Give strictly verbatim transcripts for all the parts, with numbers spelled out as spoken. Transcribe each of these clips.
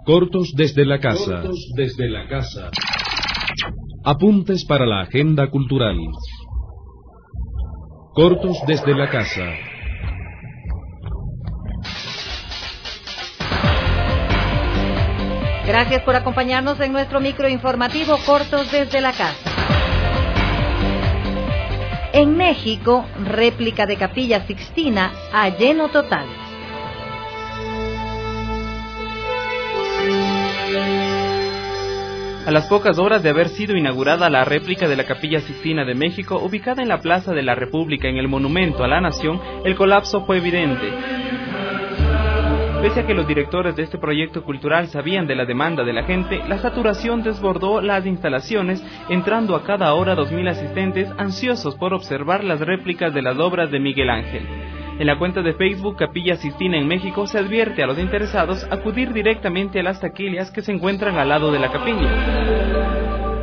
Cortos desde la casa. Cortos desde la casa. Apuntes para la agenda cultural. Cortos desde la casa. Gracias por acompañarnos en nuestro microinformativo Cortos desde la casa. En México, réplica de Capilla Sixtina a lleno total. A las pocas horas de haber sido inaugurada la réplica de la Capilla Sixtina de México, ubicada en la Plaza de la República en el Monumento a la Nación, el colapso fue evidente. Pese a que los directores de este proyecto cultural sabían de la demanda de la gente, la saturación desbordó las instalaciones, entrando a cada hora dos mil asistentes ansiosos por observar las réplicas de las obras de Miguel Ángel. En la cuenta de Facebook Capilla Sixtina en México se advierte a los interesados acudir directamente a las taquillas que se encuentran al lado de la capilla.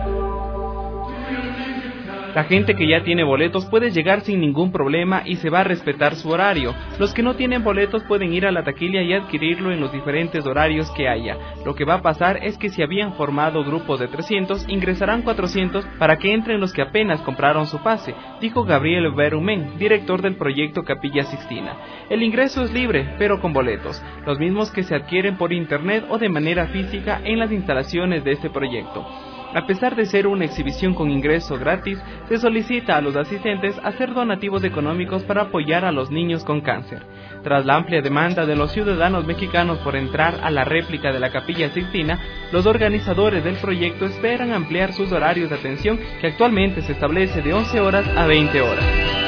La gente que ya tiene boletos puede llegar sin ningún problema y se va a respetar su horario. Los que no tienen boletos pueden ir a la taquilla y adquirirlo en los diferentes horarios que haya. Lo que va a pasar es que si habían formado grupos de trescientos, ingresarán cuatrocientos para que entren los que apenas compraron su pase, dijo Gabriel Berumén, director del proyecto Capilla Sixtina. El ingreso es libre, pero con boletos, los mismos que se adquieren por internet o de manera física en las instalaciones de este proyecto. A pesar de ser una exhibición con ingreso gratis, se solicita a los asistentes hacer donativos económicos para apoyar a los niños con cáncer. Tras la amplia demanda de los ciudadanos mexicanos por entrar a la réplica de la Capilla Sixtina, los organizadores del proyecto esperan ampliar sus horarios de atención, que actualmente se establece de once horas a veinte horas.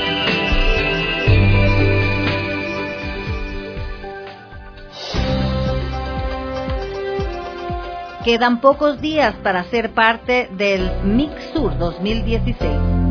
Quedan pocos días para ser parte del Mixur dos mil dieciséis.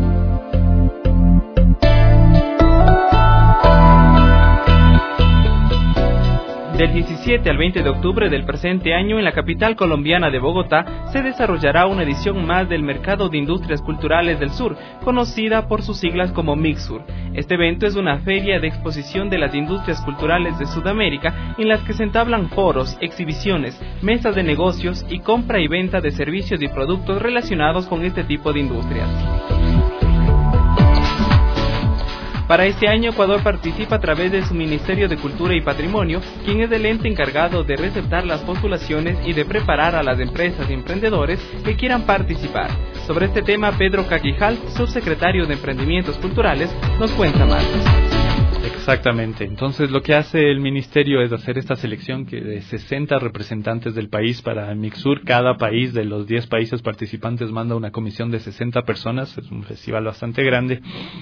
Del diecisiete al veinte de octubre del presente año, en la capital colombiana de Bogotá, se desarrollará una edición más del Mercado de Industrias Culturales del Sur, conocida por sus siglas como Mixur. Este evento es una feria de exposición de las industrias culturales de Sudamérica, en las que se entablan foros, exhibiciones, mesas de negocios y compra y venta de servicios y productos relacionados con este tipo de industrias. Para este año, Ecuador participa a través de su Ministerio de Cultura y Patrimonio, quien es el ente encargado de receptar las postulaciones y de preparar a las empresas y emprendedores que quieran participar. Sobre este tema, Pedro Caquijal, subsecretario de Emprendimientos Culturales, nos cuenta más. Exactamente. Entonces, lo que hace el ministerio es hacer esta selección que de sesenta representantes del país para el Mixur. Cada país de los diez países participantes manda una comisión de sesenta personas. Es un festival bastante grande.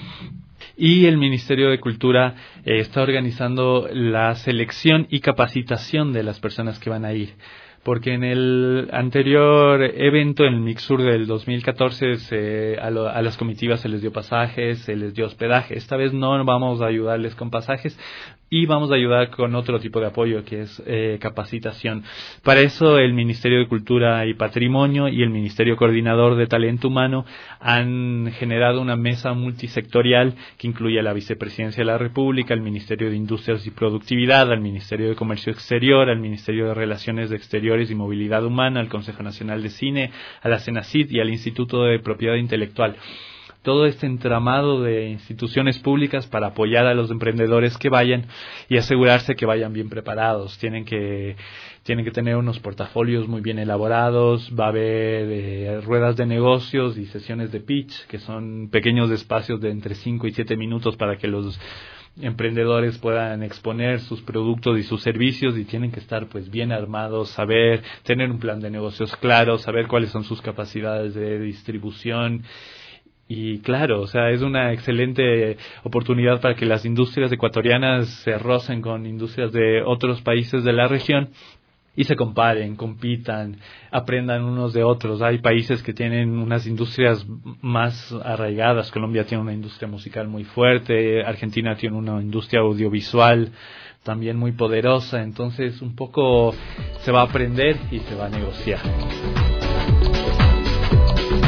Y el Ministerio de Cultura eh, está organizando la selección y capacitación de las personas que van a ir. Porque en el anterior evento, en el Mixur del dos mil catorce, se, a, lo, a las comitivas se les dio pasajes, se les dio hospedaje. Esta vez no vamos a ayudarles con pasajes y vamos a ayudar con otro tipo de apoyo, que es eh, capacitación. Para eso, el Ministerio de Cultura y Patrimonio y el Ministerio Coordinador de Talento Humano han generado una mesa multisectorial que incluye a la Vicepresidencia de la República, al Ministerio de Industrias y Productividad, al Ministerio de Comercio Exterior, al Ministerio de Relaciones Exteriores y Movilidad Humana, al Consejo Nacional de Cine, a la CENACIT y al Instituto de Propiedad Intelectual. Todo este entramado de instituciones públicas para apoyar a los emprendedores que vayan y asegurarse que vayan bien preparados. Tienen que tienen que tener unos portafolios muy bien elaborados. Va a haber eh, ruedas de negocios y sesiones de pitch, que son pequeños espacios de entre cinco y siete minutos para que los emprendedores puedan exponer sus productos y sus servicios, y tienen que estar pues bien armados, saber tener un plan de negocios claro, saber cuáles son sus capacidades de distribución. Y claro, o sea, es una excelente oportunidad para que las industrias ecuatorianas se rocen con industrias de otros países de la región y se comparen, compitan, aprendan unos de otros. Hay países que tienen unas industrias más arraigadas. Colombia tiene una industria musical muy fuerte, Argentina tiene una industria audiovisual también muy poderosa. Entonces, un poco se va a aprender y se va a negociar.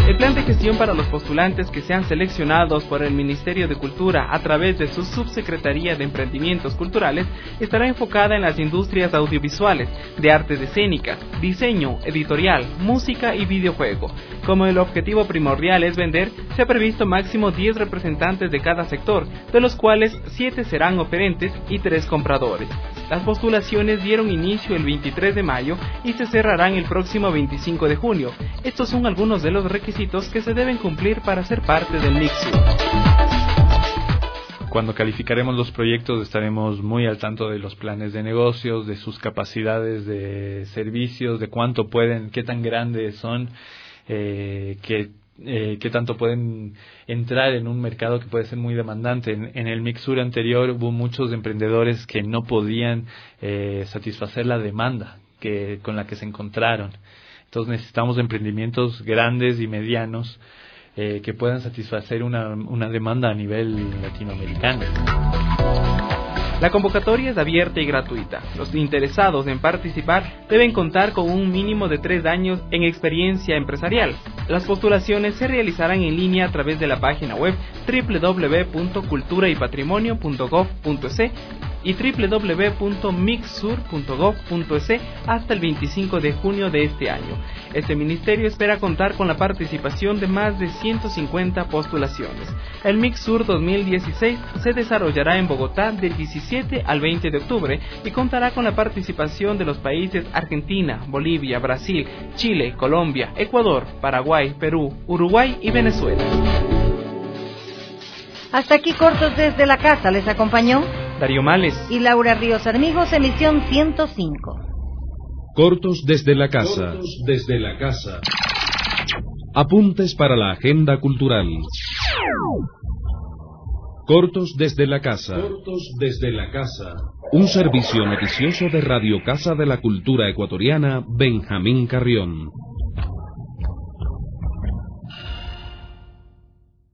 El plan de gestión para los postulantes que sean seleccionados por el Ministerio de Cultura a través de su Subsecretaría de Emprendimientos Culturales estará enfocada en las industrias audiovisuales, de artes escénicas, diseño, editorial, música y videojuego. Como el objetivo primordial es vender, se ha previsto máximo diez representantes de cada sector, de los cuales siete serán oferentes y tres compradores. Las postulaciones dieron inicio el veintitrés de mayo y se cerrarán el próximo veinticinco de junio. Estos son algunos de los requisitos que se deben cumplir para ser parte del MixSur. Cuando calificaremos los proyectos estaremos muy al tanto de los planes de negocios, de sus capacidades de servicios, de cuánto pueden, qué tan grandes son, eh, qué Eh, qué tanto pueden entrar en un mercado que puede ser muy demandante. En, en el MixSur anterior hubo muchos emprendedores que no podían eh, satisfacer la demanda que con la que se encontraron. Entonces necesitamos emprendimientos grandes y medianos eh, que puedan satisfacer una, una demanda a nivel latinoamericano. La convocatoria es abierta y gratuita. Los interesados en participar deben contar con un mínimo de tres años en experiencia empresarial. Las postulaciones se realizarán en línea a través de la página web doble u doble u doble u punto cultura y patrimonio punto gob punto es y doble u doble u doble u punto mixsur punto gob punto es hasta el veinticinco de junio de este año. Este ministerio espera contar con la participación de más de ciento cincuenta postulaciones. El MixSur dos mil dieciséis se desarrollará en Bogotá del diecisiete al veinte de octubre y contará con la participación de los países Argentina, Bolivia, Brasil, Chile, Colombia, Ecuador, Paraguay, Perú, Uruguay y Venezuela. Hasta aquí Cortos desde la Casa. Les acompañó Darío Males y Laura Ríos Armigos, emisión ciento cinco. Cortos desde la casa. Cortos desde la casa. Apuntes para la agenda cultural. Cortos desde la casa. Cortos desde la casa. Un servicio noticioso de Radio Casa de la Cultura Ecuatoriana, Benjamín Carrión.